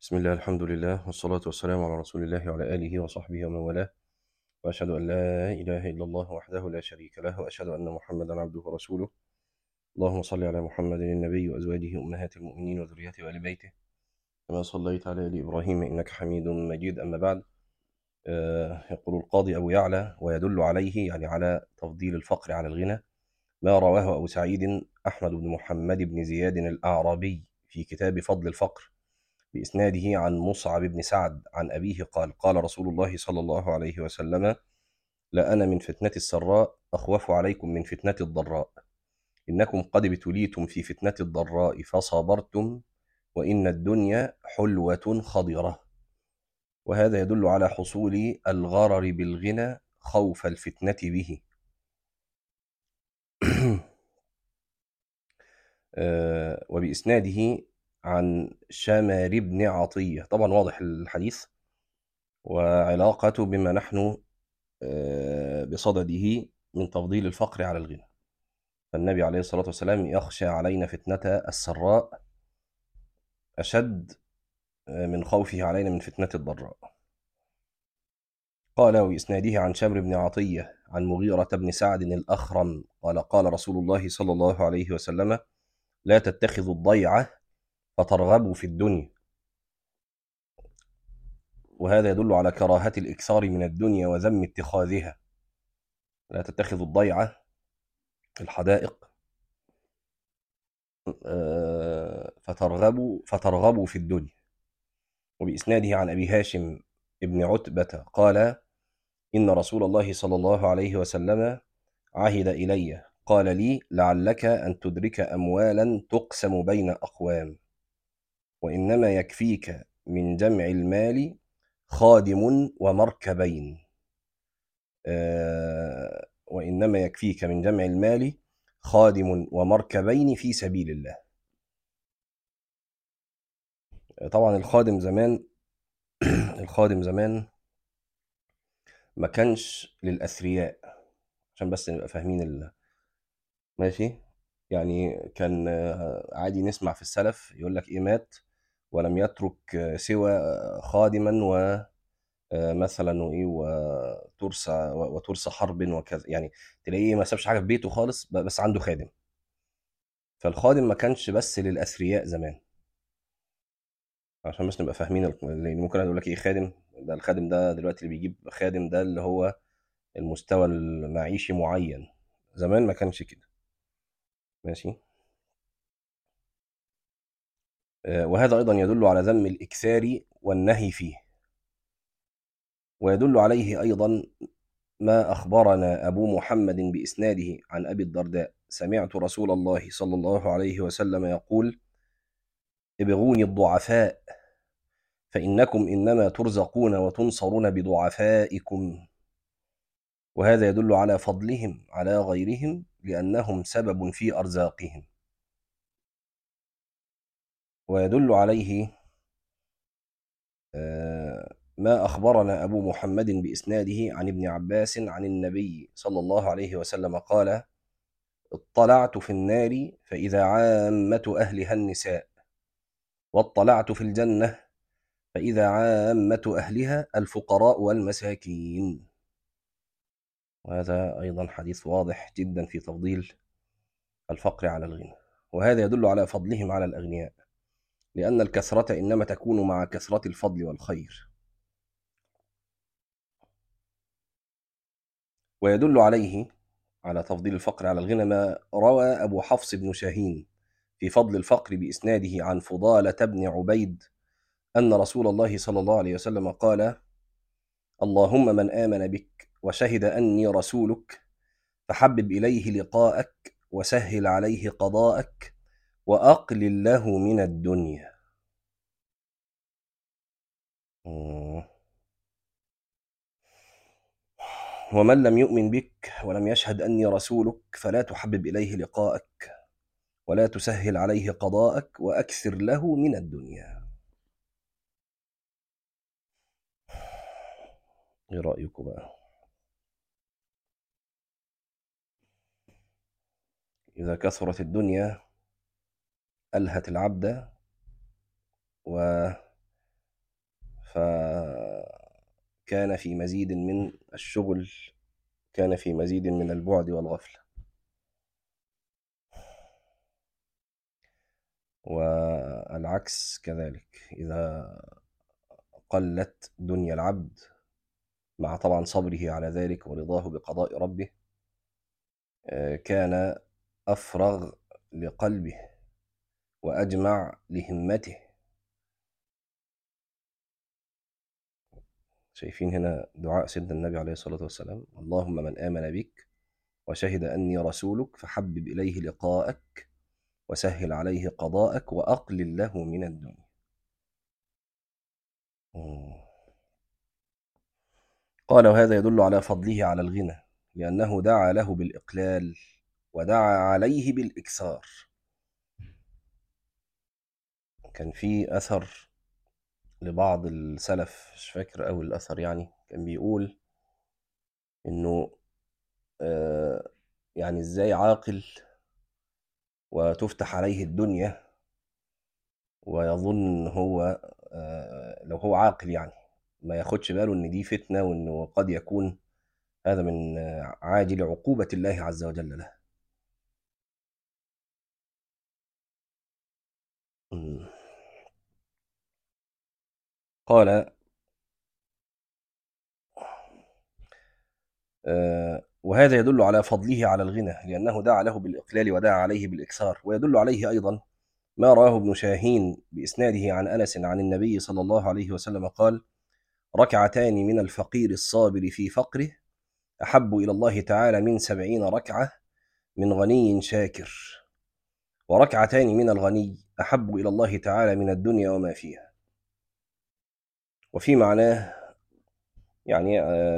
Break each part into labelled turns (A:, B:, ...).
A: بسم الله الحمد لله والصلاة والسلام على رسول الله وعلى آله وصحبه ومن والاه، وأشهد أن لا إله إلا الله وحده لا شريك له، وأشهد أن محمدا عبده ورسوله. اللهم صل على محمد النبي وأزواجه أمهات المؤمنين وذريته وآل بيته كما صليت على آل إبراهيم إنك حميد مجيد. أما بعد، يقول القاضي أبو يعلى: ويدل عليه يعني على تفضيل الفقر على الغنى ما رواه أبو سعيد أحمد بن محمد بن زياد الأعرابي في كتاب فضل الفقر بإسناده عن مصعب بن سعد عن أبيه قال: قال رسول الله صلى الله عليه وسلم: لأنا من فتنة السراء أخوف عليكم من فتنة الضراء، إنكم قد ابتليتم في فتنة الضراء فصبرتم، وإن الدنيا حلوة خضرة. وهذا يدل على حصول الغرر بالغنى خوف الفتنة به. وبإسناده عن شمر بن عطية. طبعا واضح الحديث وعلاقته بما نحن بصدده من تفضيل الفقر على الغنى. فالنبي عليه الصلاة والسلام يخشى علينا فتنة السراء أشد من خوفه علينا من فتنة الضراء. قال: وإسناده عن شمر بن عطية عن مغيرة بن سعد الأخرم قال: قال رسول الله صلى الله عليه وسلم: لا تتخذوا الضيعة فترغبوا في الدنيا. وهذا يدل على كراهة الإكثار من الدنيا وذم اتخاذها. لا تتخذوا الضيعة الحدائق فترغبوا في الدنيا. وبإسناده عن أبي هاشم ابن عتبة قال: إن رسول الله صلى الله عليه وسلم عهد إلي قال لي: لعلك أن تدرك أموالا تقسم بين أقوام، وإنما يكفيك من جمع المال خادم ومركبين. وإنما يكفيك من جمع المال خادم ومركبين في سبيل الله. طبعا الخادم زمان الخادم زمان ما كانش للأثرياء، عشان بس نبقى فاهمين ماشي. يعني كان عادي نسمع في السلف يقول لك إيه: مات ولم يترك سوى خادما ومثلا وإيه وترس حرب وكذا. يعني تلاقيه ما سابش حاجة في بيته خالص، بس عنده خادم. فالخادم ما كانش بس للأثرياء زمان، عشان بس نبقى فاهمين لأن ممكن يقول لك إيه خادم ده؟ الخادم ده دلوقتي اللي بيجيب خادم ده اللي هو المستوى المعيشي معين. زمان ما كانش كده. ماشي. وهذا أيضا يدل على ذم الإكثار والنهي فيه. ويدل عليه أيضا ما أخبرنا أبو محمد بإسناده عن أبي الدرداء: سمعت رسول الله صلى الله عليه وسلم يقول: ابغوني الضعفاء فإنكم إنما ترزقون وتنصرون بضعفائكم. وهذا يدل على فضلهم على غيرهم لأنهم سبب في أرزاقهم. ويدل عليه ما أخبرنا أبو محمد بإسناده عن ابن عباس عن النبي صلى الله عليه وسلم قال: اطلعت في النار فإذا عامة أهلها النساء، واطلعت في الجنة فإذا عامة أهلها الفقراء والمساكين. وهذا أيضا حديث واضح جدا في تفضيل الفقر على الغنى. وهذا يدل على فضلهم على الأغنياء، لأن الكثرة إنما تكون مع كثرة الفضل والخير. ويدل عليه على تفضيل الفقر على الغنى ما روى أبو حفص بن شاهين في فضل الفقر بإسناده عن فضالة بن عبيد أن رسول الله صلى الله عليه وسلم قال: اللهم من آمن بك وشهد أني رسولك فحبب إليه لقاءك وسهل عليه قضاءك وأقلل له من الدنيا. ومن لم يؤمن بك ولم يشهد أني رسولك فلا تحبب إليه لقاءك ولا تسهل عليه قضاءك وأكثر له من الدنيا. إيه رأيكم بقى؟ إذا كثرت الدنيا ألهت العبد فكان في مزيد من الشغل، كان في مزيد من البعد والغفلة. والعكس كذلك، إذا قلت دنيا العبد مع طبعا صبره على ذلك ورضاه بقضاء ربه، كان أفرغ لقلبه وأجمع لهمته. شايفين هنا دعاء سيدنا النبي عليه الصلاة والسلام: اللهم من آمن بك وشهد أني رسولك فحبب إليه لقاءك وسهل عليه قضاءك وأقلل له من الدنيا. قال: وهذا يدل على فضله على الغنى، لأنه دعا له بالإقلال ودعا عليه بالإكثار. كان في أثر لبعض السلف، مش فاكر أوي الأثر، يعني كان بيقول إنه يعني إزاي عاقل وتفتح عليه الدنيا ويظن هو لو هو عاقل يعني ما ياخدش باله إن دي فتنة، وإنه قد يكون هذا من عاجل عقوبة الله عز وجل له. مم. قال: وهذا يدل على فضله على الغنى، لأنه دعا له بالإقلال ودعا عليه بالإكثار. ويدل عليه أيضا ما رواه ابن شاهين بإسناده عن أنس عن النبي صلى الله عليه وسلم قال: ركعتان من الفقير الصابر في فقره أحب إلى الله تعالى من 70 ركعة من غني شاكر، وركعتان من الغني أحب إلى الله تعالى من الدنيا وما فيها. وفي معناه يعني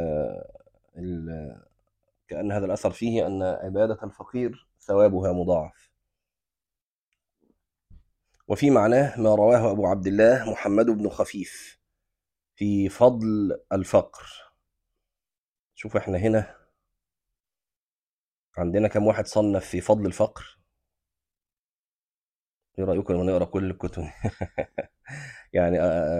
A: كأن هذا الأثر فيه أن عبادة الفقير ثوابها مضاعف. وفي معناه ما رواه أبو عبد الله محمد بن خفيف في فضل الفقر. شوف احنا هنا عندنا كم واحد صنف في فضل الفقر؟ ايه رأيكم لما نقرأ كل الكتب؟ يعني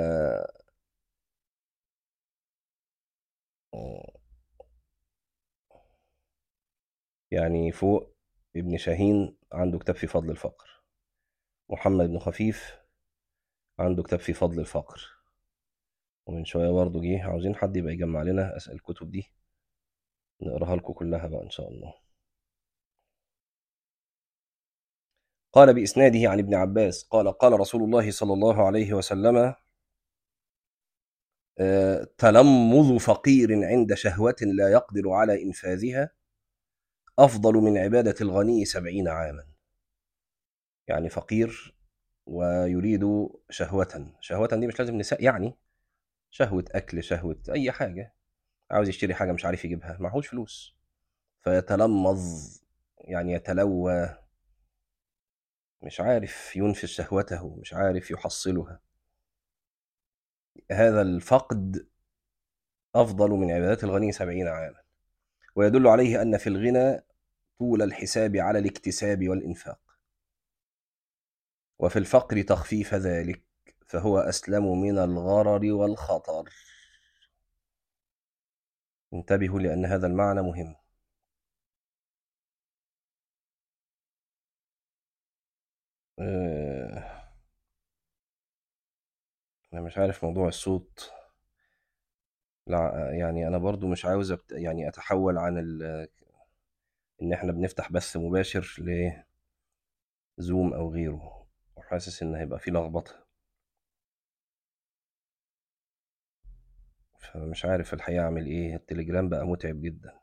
A: يعني فوق ابن شاهين عنده كتاب في فضل الفقر، محمد بن خفيف عنده كتاب في فضل الفقر، ومن شوية برضه جه عاوزين حد يبقى يجمع لنا أسئلة الكتب دي نقراها لكم كلها بقى إن شاء الله. قال بإسناده عن ابن عباس قال: قال رسول الله صلى الله عليه وسلم: تلمذ فقير عند شهوة لا يقدر على إنفاذها أفضل من عبادة الغني 70 عاما. يعني فقير ويريد شهوة دي مش لازم نساء، يعني شهوة أكل، شهوة أي حاجة، عاوز يشتري حاجة مش عارف يجيبها، معهوش فلوس، فيتلمظ يعني يتلوى، مش عارف ينفذ شهوته، مش عارف يحصلها. هذا الفقد أفضل من عبادات الغني 70 عاما. ويدل عليه أن في الغنى طول الحساب على الاكتساب والإنفاق، وفي الفقر تخفيف ذلك، فهو أسلم من الغرر والخطر. انتبهوا لأن هذا المعنى مهم. أنا مش عارف موضوع الصوت، لا يعني أنا برضو مش عاوز يعني أتحول عن إن إحنا بنفتح بث مباشر لزوم أو غيره، وحاسس إن هيبقى فيه لخبطة، فمش عارف الحقيقة أعمل إيه. التليجرام بقى متعب جدا.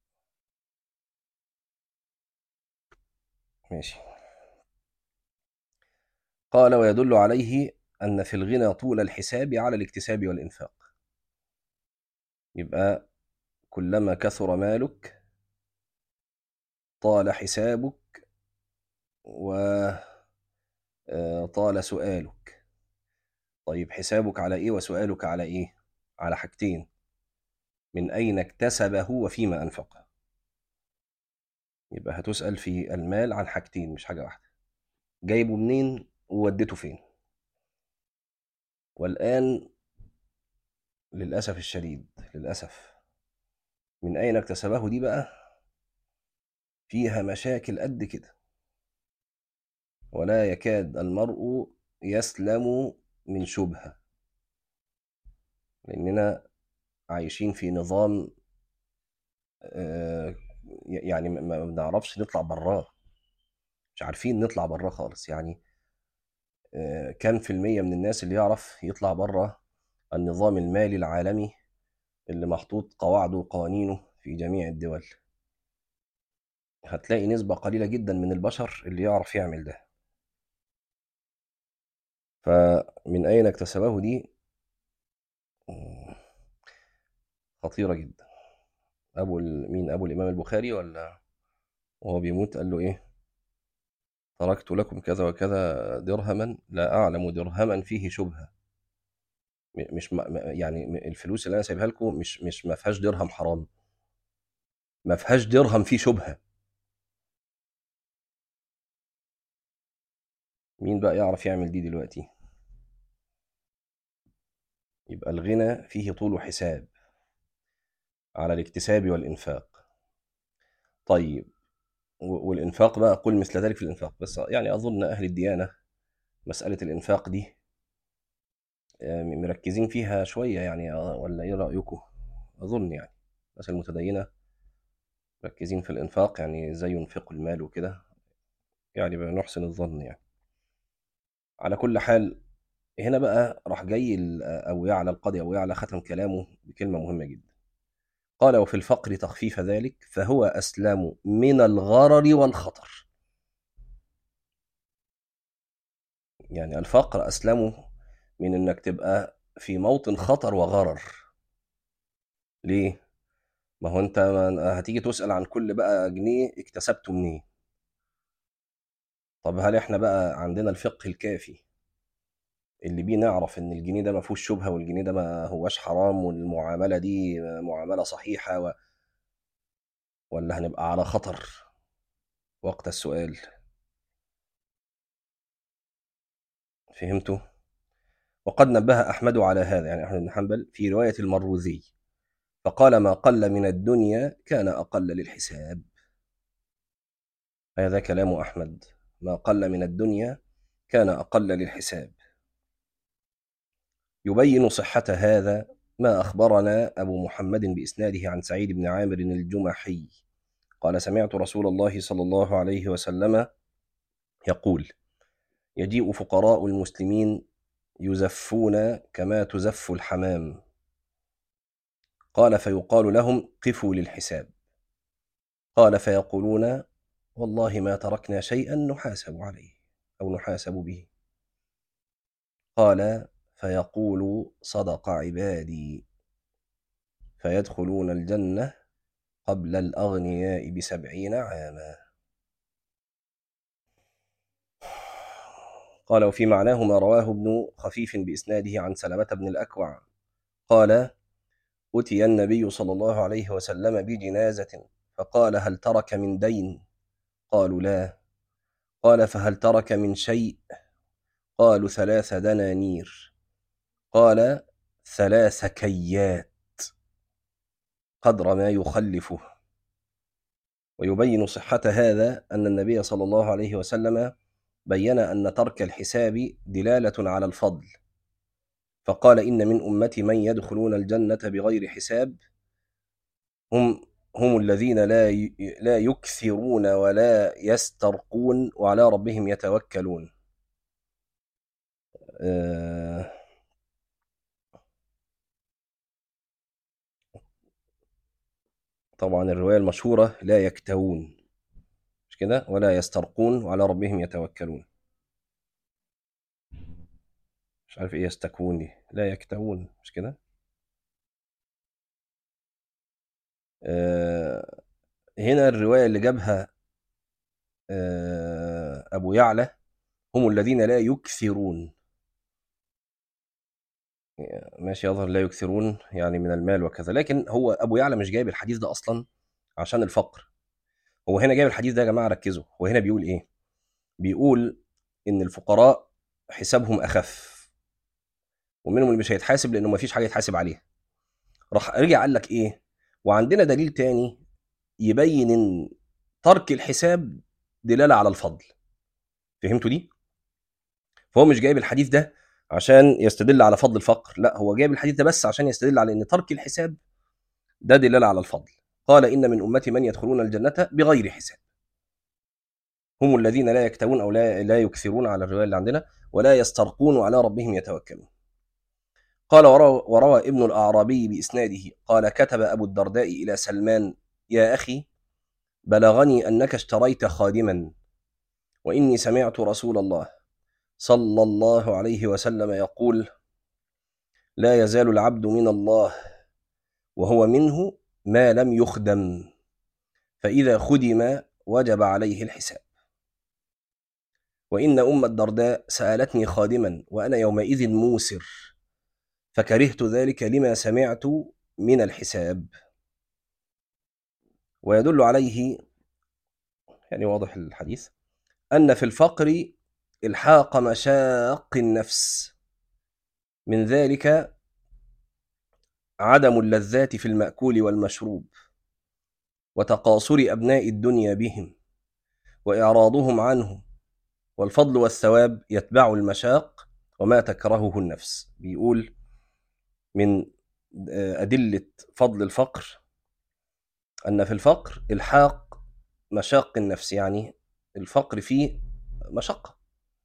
A: ماشي. قال: ويدل عليه أن في الغنى طول الحساب على الاكتساب والإنفاق. يبقى كلما كثر مالك طال حسابك وطال سؤالك. طيب حسابك على إيه وسؤالك على إيه؟ على حاجتين: من أين اكتسبه وفيما أنفقه. يبقى هتسأل في المال عن حاجتين مش حاجة واحدة: جايبه منين ووديته فين. والآن للأسف الشديد، للأسف، من أين اكتسبه دي بقى فيها مشاكل قد كده. ولا يكاد المرء يسلم من شبهة، لأننا عايشين في نظام آه، يعني ما بنعرفش نطلع براه، مش عارفين نطلع براه خالص يعني. كام في المية من الناس اللي يعرف يطلع بره النظام المالي العالمي اللي محطوط قواعده وقوانينه في جميع الدول؟ هتلاقي نسبة قليلة جدا من البشر اللي يعرف يعمل ده. فمن أين اكتسبه دي آه، خطيرة جدا. مين أبو الإمام البخاري؟ ولا وهو بيموت قال له إيه؟ تركت لكم كذا وكذا درهما لا أعلم درهما فيه شبهة. مش يعني الفلوس اللي أنا سايبها لكم مش ما فيهاش درهم حرام، ما فيهاش درهم فيه شبهة. مين بقى يعرف يعمل دي دلوقتي؟ يبقى الغنى فيه طول حساب على الاكتساب والإنفاق. طيب، والإنفاق بقى قل مثل ذلك في الإنفاق، بس يعني أظن أهل الديانة مسألة الإنفاق دي مركزين فيها شوية يعني، ولا إيه رأيكم؟ أظن يعني الناس المتدينة مركزين في الإنفاق، يعني إزاي ينفقوا المال وكده، يعني بنحسن الظن يعني. على كل حال، هنا بقى راح جاي أبو يعلى القاضي أبو يعلى ختم كلامه بكلمة مهمة جدا. قال: وفي الفقر تخفيف ذلك فهو أسلم من الغرر والخطر. يعني الفقر أسلم من إنك تبقى في موطن خطر وغرر. ليه؟ ما هو أنت هتيجي تسأل عن كل بقى جنيه اكتسبته منين؟ طب هل إحنا بقى عندنا الفقه الكافي اللي بيه نعرف إن الجنيه ده ما فيهوش شبهة، والجنيه ده ما هواش حرام، والمعاملة دي معاملة صحيحة، ولا هنبقى على خطر وقت السؤال؟ فهمتوا؟ وقد نبه أحمد على هذا، يعني أحمد بن حنبل في رواية المروذي، فقال: ما قل من الدنيا كان أقل للحساب. هذا كلام أحمد: ما قل من الدنيا كان أقل للحساب. يبين صحة هذا ما أخبرنا أبو محمد بإسناده عن سعيد بن عامر الجمحي قال: سمعت رسول الله صلى الله عليه وسلم يقول: يجيء فقراء المسلمين يزفون كما تزف الحمام. قال: فيقال لهم: قفوا للحساب. قال: فيقولون: والله ما تركنا شيئا نحاسب عليه أو نحاسب به. قال: فيقول: صدق عبادي، فيدخلون الجنة قبل الأغنياء ب70 عاما. قال: وفي معناه ما رواه ابن خفيف بإسناده عن سلمة بن الأكوع قال: أتي النبي صلى الله عليه وسلم بجنازة فقال: هل ترك من دين؟ قالوا: لا. قال: فهل ترك من شيء؟ قالوا: 3 دنانير. قال: 3 كيات قدر ما يخلفه. ويبين صحة هذا أن النبي صلى الله عليه وسلم بين أن ترك الحساب دلالة على الفضل، فقال: إن من أمتي من يدخلون الجنة بغير حساب، هم الذين لا يكثرون ولا يسترقون وعلى ربهم يتوكلون. طبعا الرواية المشهورة لا يكتوون، مش كده؟ ولا يسترقون وعلى ربهم يتوكلون. مش عارف ايه يستكون دي، لا يكتوون، مش كده؟ هنا الرواية اللي جابها أبو يعلى: هم الذين لا يكثرون. ماشي، يظهر لا يكثرون يعني من المال وكذا، لكن هو أبو يعلى مش جايب الحديث ده أصلا عشان الفقر. هو هنا جايب الحديث ده، يا جماعة ركزوا، هو هنا بيقول إيه؟ بيقول إن الفقراء حسابهم أخف، ومنهم اللي مش هيتحاسب لأنه مفيش حاجة يتحاسب عليها. راح رجع قال لك ايه؟ وعندنا دليل تاني يبين ان ترك الحساب دلاله على الفضل. فهمتوا دي؟ فهو مش جايب الحديث ده عشان يستدل على فضل الفقر، لا، هو جايب الحديث ده بس عشان يستدل على ان ترك الحساب ده دلاله على الفضل. قال ان من امتي من يدخلون الجنه بغير حساب، هم الذين لا يكتوون او لا يكثرون على الروايه اللي عندنا، ولا يسترقون وعلى ربهم يتوكلون. قال وروى ابن الأعرابي بإسناده قال كتب أبو الدرداء إلى سلمان: يا أخي، بلغني أنك اشتريت خادما، وإني سمعت رسول الله صلى الله عليه وسلم يقول: لا يزال العبد من الله وهو منه ما لم يخدم، فإذا خدم وجب عليه الحساب. وإن أم الدرداء سألتني خادما وأنا يومئذ موسر، فكرهت ذلك لما سمعت من الحساب. ويدل عليه، يعني واضح الحديث، أن في الفقر إلحاق مشاق النفس، من ذلك عدم اللذات في المأكول والمشروب، وتقاصر أبناء الدنيا بهم، وإعراضهم عنه، والفضل والثواب يتبع المشاق وما تكرهه النفس. بيقول من أدلة فضل الفقر أن في الفقر إلحاق مشاق النفس، يعني الفقر فيه مشقة،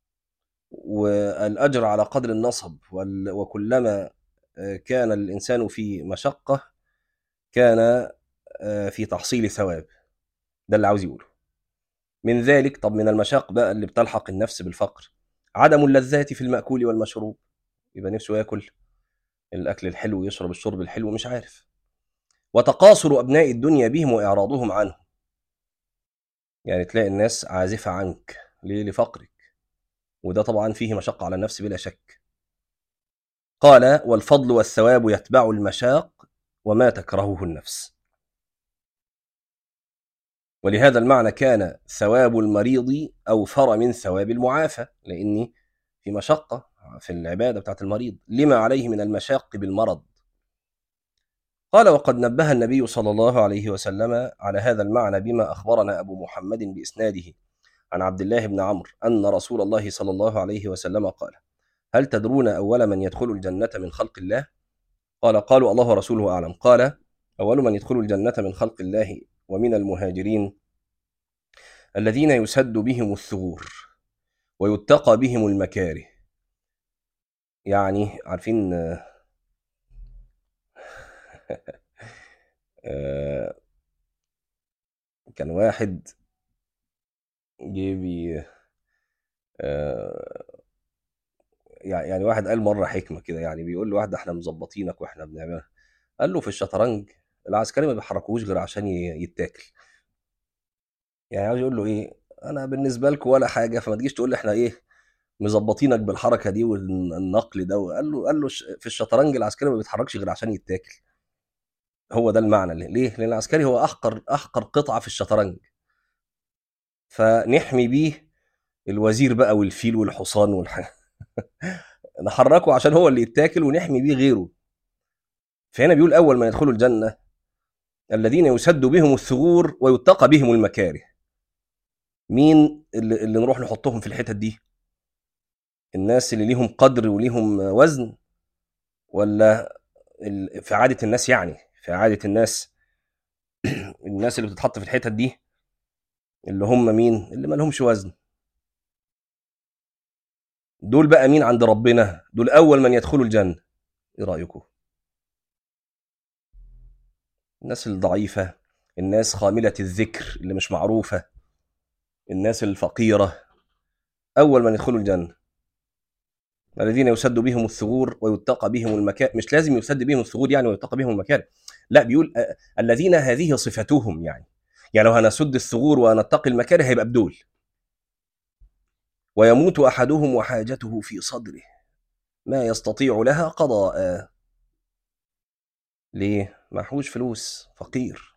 A: والأجر على قدر النصب، وكلما كان الإنسان في مشقة كان في تحصيل ثواب. ده اللي عاوز يقوله. من ذلك، طب من المشاق بقى اللي بتلحق النفس بالفقر، عدم اللذات في المأكول والمشروب، يبقى نفسه ياكل الأكل الحلو ويشرب الشرب الحلو مش عارف. وتقاصر أبناء الدنيا بهم وإعراضهم عنه، يعني تلاقي الناس عازفة عنك ليه؟ لفقرك، وده طبعا فيه مشقة على النفس بلا شك. قال: والفضل والثواب يتبع المشاق وما تكرهه النفس. ولهذا المعنى كان ثواب المريض أوفر من ثواب المعافى، لأن في مشقة في العبادة بتاعت المريض لما عليه من المشاق بالمرض. قال: وقد نبه النبي صلى الله عليه وسلم على هذا المعنى بما أخبرنا أبو محمد بإسناده عن عبد الله بن عمرو أن رسول الله صلى الله عليه وسلم قال: هل تدرون أول من يدخل الجنة من خلق الله؟ قالوا: الله ورسوله أعلم. قال: أول من يدخل الجنة من خلق الله ومن المهاجرين الذين يسد بهم الثغور ويتقى بهم المكاره. يعني عارفين كان واحد جيبي يعني واحد قال مرة حكمة كده، يعني بيقول له واحد: احنا مظبطينك واحنا بنعملها. قال له: في الشطرنج العسكري ما بيحركوش غير عشان يتاكل. يعني عاوز يقول له ايه؟ انا بالنسبه لكم ولا حاجه، فما تجيش تقول لي احنا ايه مظبطينك بالحركه دي والنقل ده. قال له في الشطرنج العسكري ما بيتحركش غير عشان يتاكل. هو ده المعنى. ليه؟ لان العسكري هو احقر قطعه في الشطرنج، فنحمي بيه الوزير بقى والفيل والحصان نحركه عشان هو اللي يتاكل ونحمي بيه غيره. فهنا بيقول: اول ما يدخلوا الجنه الذين يسد بهم الثغور ويتقى بهم المكاره. مين اللي نروح نحطهم في الحتت دي؟ الناس اللي ليهم قدر وليهم وزن، ولا في عادة الناس؟ يعني في عادة الناس الناس اللي بتتحط في الحتت دي اللي هم مين؟ اللي ما لهمش وزن. دول بقى مين عند ربنا؟ دول أول من يدخلوا الجنة. إيه رأيكم؟ الناس الضعيفة، الناس خاملة الذكر اللي مش معروفة، الناس الفقيرة، أول من يدخلوا الجنة الذين يسد بهم الثغور ويتقى بهم المكاره. مش لازم يسد بهم الثغور يعني ويتقى بهم المكاره، لا، بيقول الذين هذه صفتهم. يعني لو هنسد الثغور ونتقي المكاره هيبقى بدول. ويموت أحدهم وحاجته في صدره ما يستطيع لها قضاء. ليه؟ معهوش فلوس، فقير.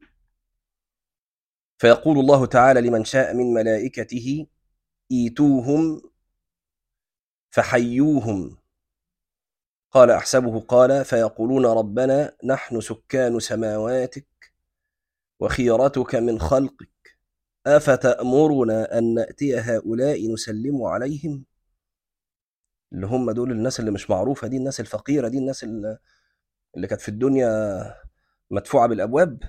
A: فيقول الله تعالى لمن شاء من ملائكته: ايتوهم فحيوهم قال أحسبه قال فيقولون ربنا نحن سكان سماواتك وخيرتك من خلقك أفتأمرنا أن نأتي هؤلاء نسلم عليهم، اللي هم دول الناس اللي مش معروفة دي، الناس الفقيرة دي، الناس اللي كانت في الدنيا مدفوعة بالأبواب،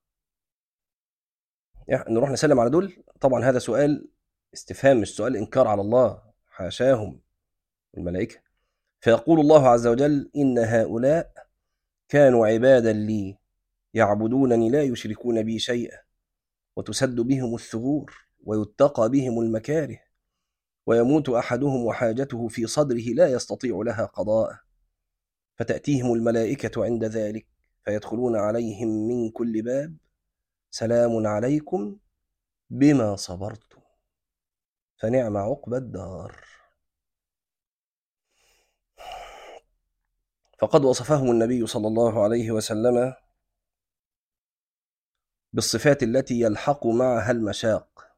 A: يعني نروح نسلم على دول؟ طبعا هذا سؤال استفهام، مش سؤال إنكار على الله، حاشاهم الملائكة. فيقول الله عز وجل إن هؤلاء كانوا عبادا لي يعبدونني لا يشركون بي شيئا وتسد بهم الثغور ويتقى بهم المكاره ويموت أحدهم وحاجته في صدره لا يستطيع لها قضاء، فتأتيهم الملائكة عند ذلك فيدخلون عليهم من كل باب سلام عليكم بما صبرتم فنعم عقبى الدار. فقد وصفهم النبي صلى الله عليه وسلم بالصفات التي يلحق معها المشاق،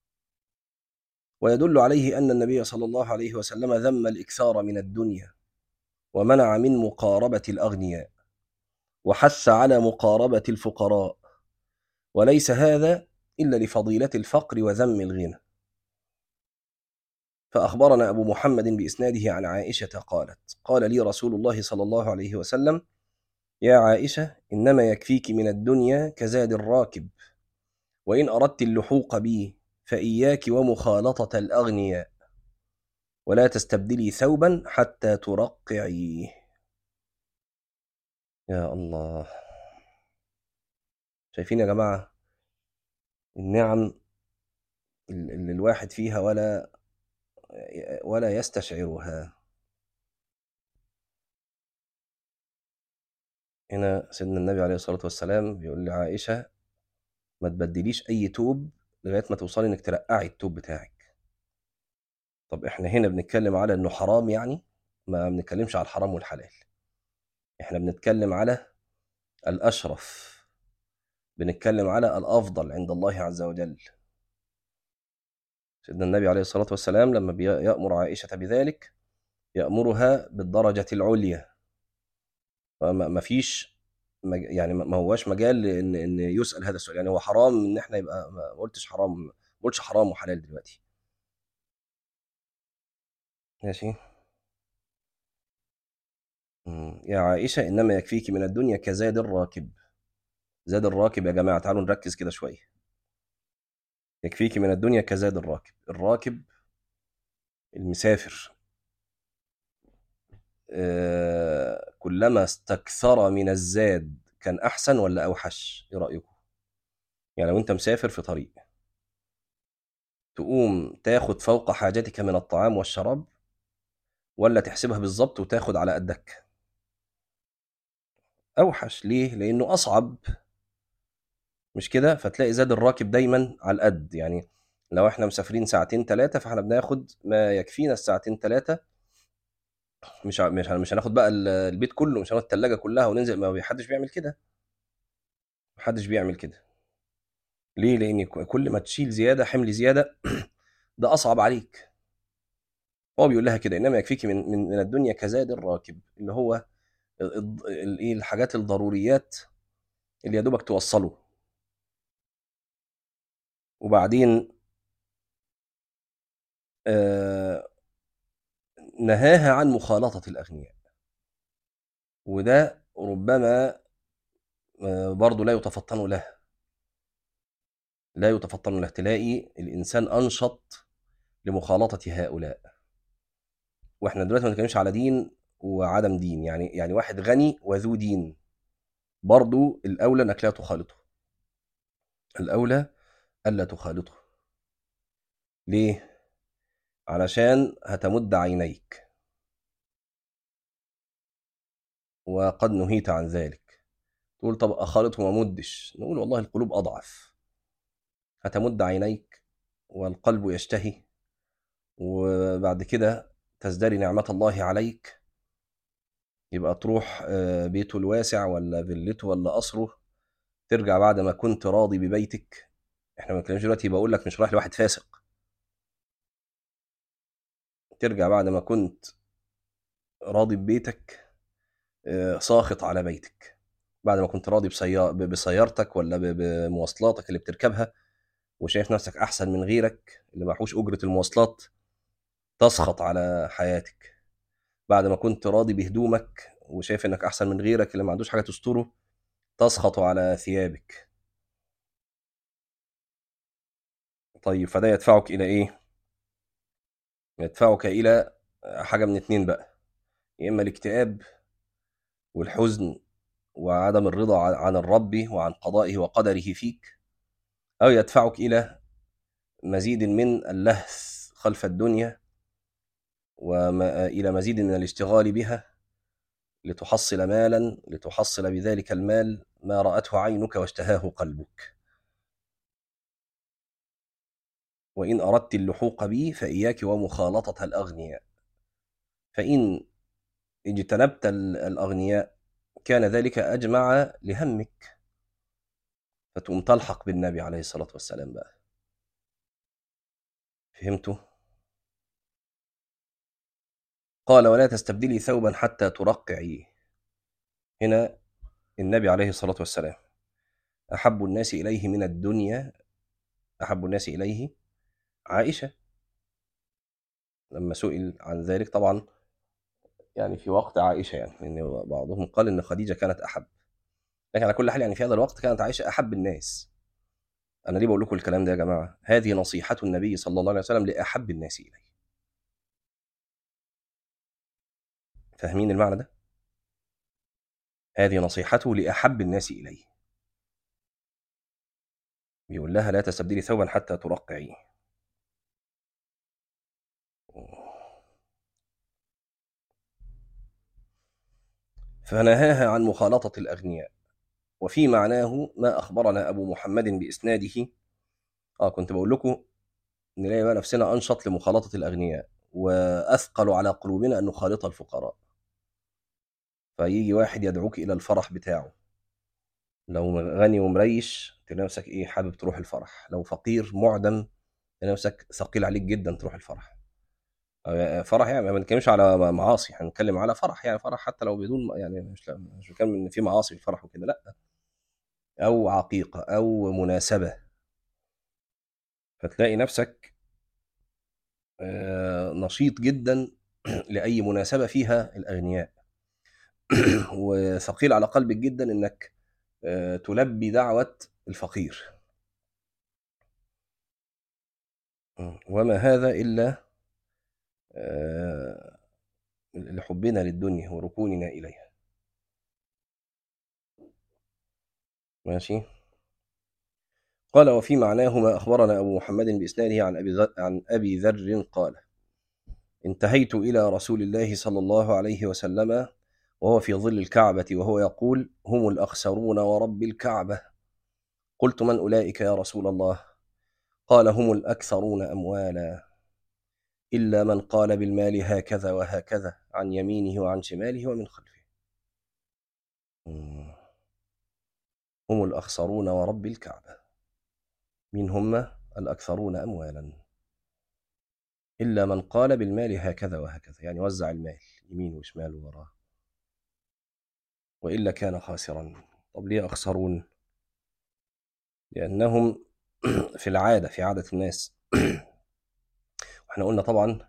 A: ويدل عليه أن النبي صلى الله عليه وسلم ذم الإكثار من الدنيا ومنع من مقاربة الأغنياء وحث على مقاربة الفقراء، وليس هذا إلا لفضيلة الفقر وذم الغنى. فأخبرنا أبو محمد بإسناده عن عائشة قالت قال لي رسول الله صلى الله عليه وسلم يا عائشة إنما يكفيك من الدنيا كزاد الراكب، وإن أردت اللحوق بي فإياك ومخالطة الأغنياء ولا تستبدلي ثوبا حتى ترقعيه. يا الله، شايفين يا جماعة النعم اللي الواحد فيها ولا يستشعرها. هنا سيدنا النبي عليه الصلاة والسلام بيقول لعائشة ما تبدليش أي توب لغاية ما توصلي إنك ترقعي التوب بتاعك. طب إحنا هنا بنتكلم على إنه حرام، يعني ما بنتكلمش على الحرام والحلال، إحنا بنتكلم على الأشرف، بنتكلم على الأفضل عند الله عز وجل. سيدنا النبي عليه الصلاة والسلام لما يأمر عائشة بذلك يأمرها بالدرجة العليا، ما فيش يعني ما هواش مجال ان يسأل هذا السؤال، يعني هو حرام ان احنا يبقى ما قلتش حرام، ما قلتش حرام وحلال دلوقتي. ماشي. يا عائشة إنما يكفيك من الدنيا كزاد الراكب. زاد الراكب يا جماعة تعالوا نركز كده شوية. يكفيك من الدنيا كزاد الراكب، الراكب المسافر كلما استكثر من الزاد كان أحسن ولا أوحش؟ إيه رأيكم؟ يعني لو أنت مسافر في طريق تقوم تاخد فوق حاجتك من الطعام والشراب، ولا تحسبها بالظبط وتاخد على قدك؟ أوحش. ليه؟ لأنه أصعب، مش كده؟ فتلاقي زاد الراكب دايما على القد، يعني لو احنا مسافرين ساعتين ثلاثة فاحنا بناخد ما يكفينا الساعتين ثلاثة، مش هناخد بقى البيت كله، مش هناخد الثلاجة كلها وننزل، ما حدش بيعمل كده، محدش بيعمل كده. ليه؟ لأن كل ما تشيل زيادة، حمل زيادة ده أصعب عليك. هو بيقول لها كده إنما يكفيك من الدنيا كزاد الراكب، اللي هو ايه الحاجات الضروريات اللي يا دوبك توصله. وبعدين آه نهاها عن مخالطة الأغنياء، وده ربما برضه لا يتفطن له، تلاقي الإنسان أنشط لمخالطة هؤلاء. واحنا دلوقتي ما بنتكلمش على دين وعدم دين، يعني واحد غني وذو دين برضه الأولى إنك لا تخالطه، الأولى ألا تخالطه. ليه؟ علشان هتمد عينيك، وقد نهيت عن ذلك. تقول طب أخالطه وما مدش، نقول والله القلوب أضعف. هتمد عينيك والقلب يشتهي، وبعد كده تزدري نعمة الله عليك، يبقى تروح بيته الواسع ولا فيلته ولا قصره، ترجع بعد ما كنت راضي ببيتك. احنا ما بنتكلمش دلوقتي، بقول لك مش رايح لواحد فاسق، ترجع بعد ما كنت راضي ببيتك ساخط على بيتك، بعد ما كنت راضي بسيارتك ولا بمواصلاتك اللي بتركبها، وشايف نفسك احسن من غيرك اللي معهوش اجرة المواصلات، تسخط على حياتك. بعد ما كنت راضي بهدومك وشايف انك احسن من غيرك اللي ما عندوش حاجة تستره، تسخط على ثيابك. طيب فده يدفعك الى ايه؟ يدفعك الى حاجة من اتنين بقى: يا اما الاكتئاب والحزن وعدم الرضا عن الرب وعن قضائه وقدره فيك، أو يدفعك إلى مزيد من اللهث خلف الدنيا وإلى مزيد من الاشتغال بها لتحصل مالا، لتحصل بذلك المال ما رأته عينك واشتهاه قلبك. وإن أردت اللحوق بي فإياك ومخالطة الأغنياء، فإن اجتنبت الأغنياء كان ذلك أجمع لهمك، فتقوم تلحق بالنبي عليه الصلاة والسلام بقى. فهمتوا؟ قال: ولا تستبدلي ثوبا حتى ترقعي. هنا النبي عليه الصلاة والسلام أحب الناس إليه من الدنيا، أحب الناس إليه عائشة. لما سئل عن ذلك طبعا يعني في وقت عائشة، يعني لأن بعضهم قال إن خديجة كانت أحب، لكن على كل حال يعني في هذا الوقت كانت عائشة أحب الناس. أنا ليه بقول لكم الكلام ده يا جماعة؟ هذه نصيحة النبي صلى الله عليه وسلم لأحب الناس إليه. فاهمين المعنى ده؟ هذه نصيحته لأحب الناس إليه، بيقول لها: لا تستبدلي ثوبا حتى ترقعيه. فنهاها عن مخالطة الأغنياء. وفي معناه ما أخبرنا أبو محمد بإسناده. كنت بقول لكم نلاقي بقى نفسنا أنشط لمخالطة الأغنياء، وأثقل على قلوبنا أن نخالط الفقراء. فيجي واحد يدعوك إلى الفرح بتاعه، لو غني ومريش تلاقي نفسك إيه، حابب تروح الفرح. لو فقير معدم تلاقي نفسك ثقيل عليك جدا تروح الفرح. فرح يعني ما بنتكلمش على معاصي، احنا بنتكلم على فرح، يعني فرح حتى لو بدون يعني مش بنتكلم ان في معاصي في الفرح وكده، لا. او عقيقه او مناسبه، فتلاقي نفسك نشيط جدا لاي مناسبه فيها الاغنياء. وثقيل على قلبك جدا انك تلبي دعوه الفقير. وما هذا الا آه، لحبنا للدنيا وركوننا اليها. ماشي. قال: وفي معناه ما أخبرنا أبو محمد بإسناده عن أبي ذر قال: انتهيت إلى رسول الله صلى الله عليه وسلم وهو في ظل الكعبة وهو يقول: هم الأخسرون ورب الكعبة. قلت: من أولئك يا رسول الله؟ قال: هم الأكثرون أموالا، إلا من قال بالمال هكذا وهكذا عن يمينه وعن شماله ومن خلفه. هم الأخسرون ورب الكعبة. من هم الأكثرون أموالا؟ إلا من قال بالمال هكذا وهكذا، يعني وزع المال يمين وشمال ووراه، وإلا كان خاسرا. طب ليه أخسرون؟ لأنهم في العادة، في عادة الناس احنا قلنا طبعا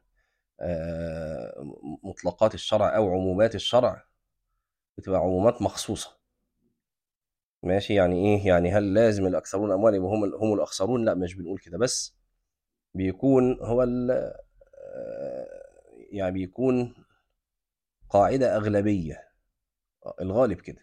A: مطلقات الشرع أو عمومات الشرع بتبقى عمومات مخصوصة. ماشي، يعني إيه؟ يعني هل لازم الأكثرون أموالا يبقوا هم الأخسرون؟ لا، مش بنقول كده، بس بيكون هو يعني بيكون قاعدة أغلبية، الغالب كده.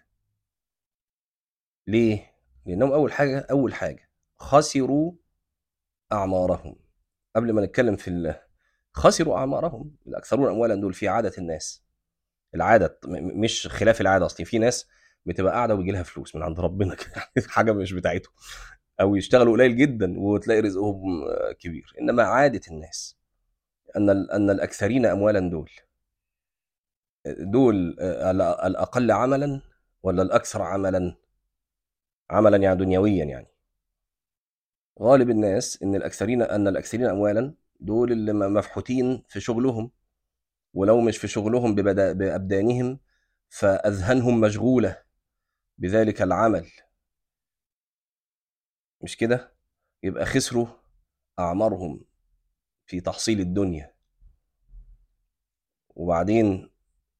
A: ليه؟ لأنهم أول حاجة خسروا أعمارهم. قبل ما نتكلم في خسروا أعمارهم. الأكثرون أموالا دول في عادة الناس، العادة مش خلاف العادة. أصلي في ناس بتبقى قاعدة ويجي لها فلوس من عند ربنا كده حاجة مش بتاعتهم، أو يشتغلوا قليل جدا وتلاقي رزقهم كبير. إنما عادة الناس أن الأكثرين أموالا دول الأقل عملا ولا الأكثر عملا؟ عملا يعني دنيويا، يعني غالب الناس ان الاكثرين اموالا دول اللي مفحوتين في شغلهم، ولو مش في شغلهم بابدانهم فأذهانهم مشغولة بذلك العمل، مش كده؟ يبقى خسروا أعمارهم في تحصيل الدنيا. وبعدين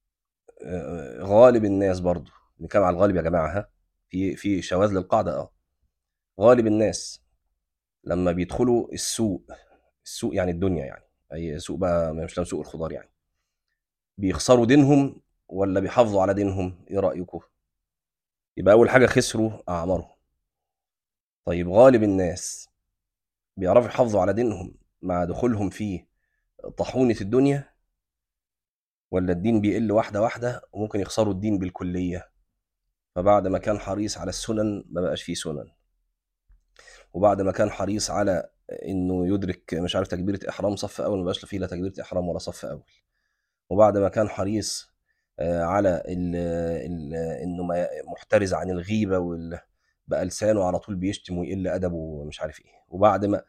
A: غالب الناس برضو، نتكلم على الغالب يا جماعة، ها، في شواذ للقاعدة. غالب الناس لما بيدخلوا السوق يعني الدنيا، يعني أي سوق بقى، مش لازم سوق الخضار يعني، بيخسروا دينهم ولا بيحافظوا على دينهم؟ إيه رأيكم؟ يبقى أول حاجة خسروا أعمارهم. طيب غالب الناس بيعرفوا يحافظوا على دينهم مع دخولهم في طاحونة الدنيا، ولا الدين بيقل واحدة واحدة وممكن يخسروا الدين بالكلية؟ فبعد ما كان حريص على السنن ما بقاش فيه سنن، وبعد ما كان حريص على انه يدرك مش عارف تكبيرة احرام صف اول، ما بقاش فيه لا تكبيرة احرام ولا صف اول. وبعد ما كان حريص على انه ما محترز عن الغيبة بقى لسانه على طول بيشتم ويقل ادبه ومش عارف ايه. وبعد ما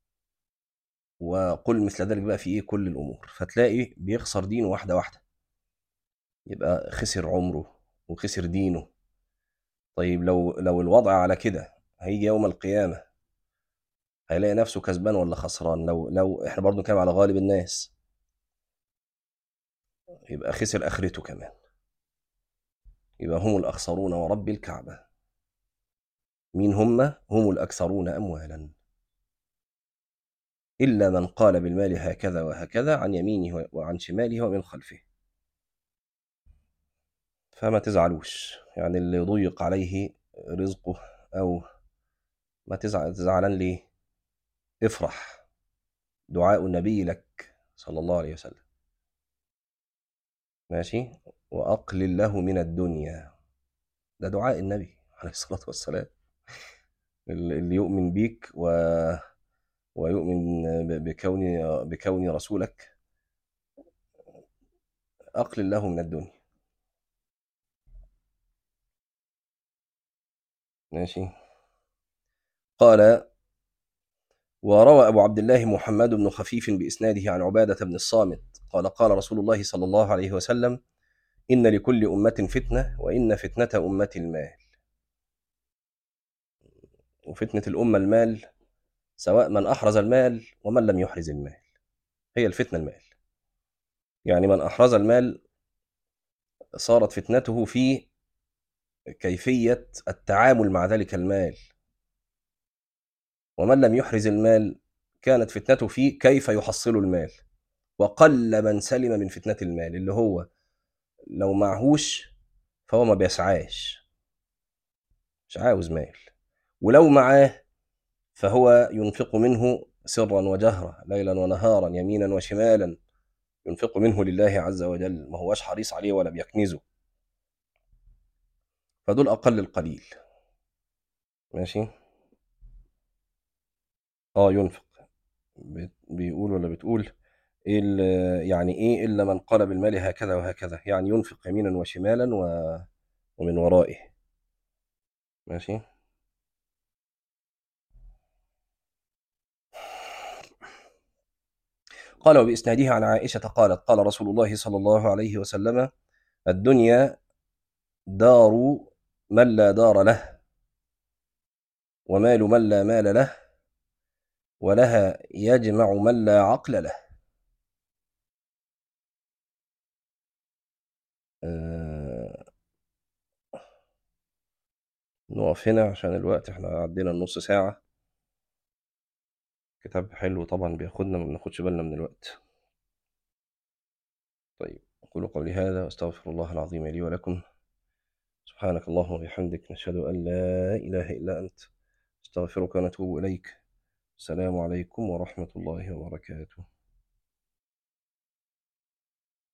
A: وقل مثل ذلك بقى في ايه كل الامور، فتلاقي بيخسر دينه واحدة واحدة، يبقى خسر عمره وخسر دينه. طيب لو الوضع على كده، هيجي يوم القيامة هيلاقي نفسه كسبان ولا خسران؟ لو احنا برضو كلام على غالب الناس، يبقى خسر اخرته كمان. يبقى هم الاخسرون ورب الكعبة. مين هم؟ هم الاكثرون اموالا، الا من قال بالمال هكذا وهكذا عن يمينه وعن شماله ومن خلفه. فما تزعلوش، يعني اللي يضيق عليه رزقه او ما تزعلان ليه؟ افرح، دعاء النبي لك صلى الله عليه وسلم. ماشي. واقلل له من الدنيا، ده دعاء النبي عليه الصلاة والسلام. اللي يؤمن بيك ويؤمن بكوني رسولك، أقلل له من الدنيا. ماشي. قال: وروى أبو عبد الله محمد بن خفيف بإسناده عن عبادة بن الصامت قال: قال رسول الله صلى الله عليه وسلم: إن لكل أمة فتنة، وإن فتنة أمة المال. وفتنة الأمة المال، سواء من أحرز المال ومن لم يحرز المال، هي الفتنة المال. يعني من أحرز المال صارت فتنته في كيفية التعامل مع ذلك المال، ومن لم يحرز المال كانت فتنته في كيف يحصل المال. وقل من سلم من فتنة المال، اللي هو لو معهوش فهو ما بيسعاش، مش عاوز مال، ولو معاه فهو ينفق منه سرا وجهرا، ليلا ونهارا، يمينا وشمالا، ينفق منه لله عز وجل، ما هوش حريص عليه ولا بيكنزه. فدول أقل القليل. ماشي. ينفق. بيقول ولا بتقول إيه يعني ايه الا من قال بالمال هكذا وهكذا، يعني ينفق يمينا وشمالا ومن ورائه. ماشي. قال: وبإسناده عن عائشة قالت: قال رسول الله صلى الله عليه وسلم: الدنيا دار من لا دار له، ومال من لا مال له، ولها يجمع من لا عقل له. آه، نقف هنا عشان الوقت، احنا عدينا النص ساعة. كتاب حلو طبعا، بياخدنا ما بناخدش بالنا من الوقت. طيب، أقول قولي هذا وأستغفر الله العظيم لي ولكم. سبحانك اللهم وبحمدك، نشهد أن لا إله إلا أنت، استغفرك ونتوب إليك. السلام عليكم ورحمة الله وبركاته.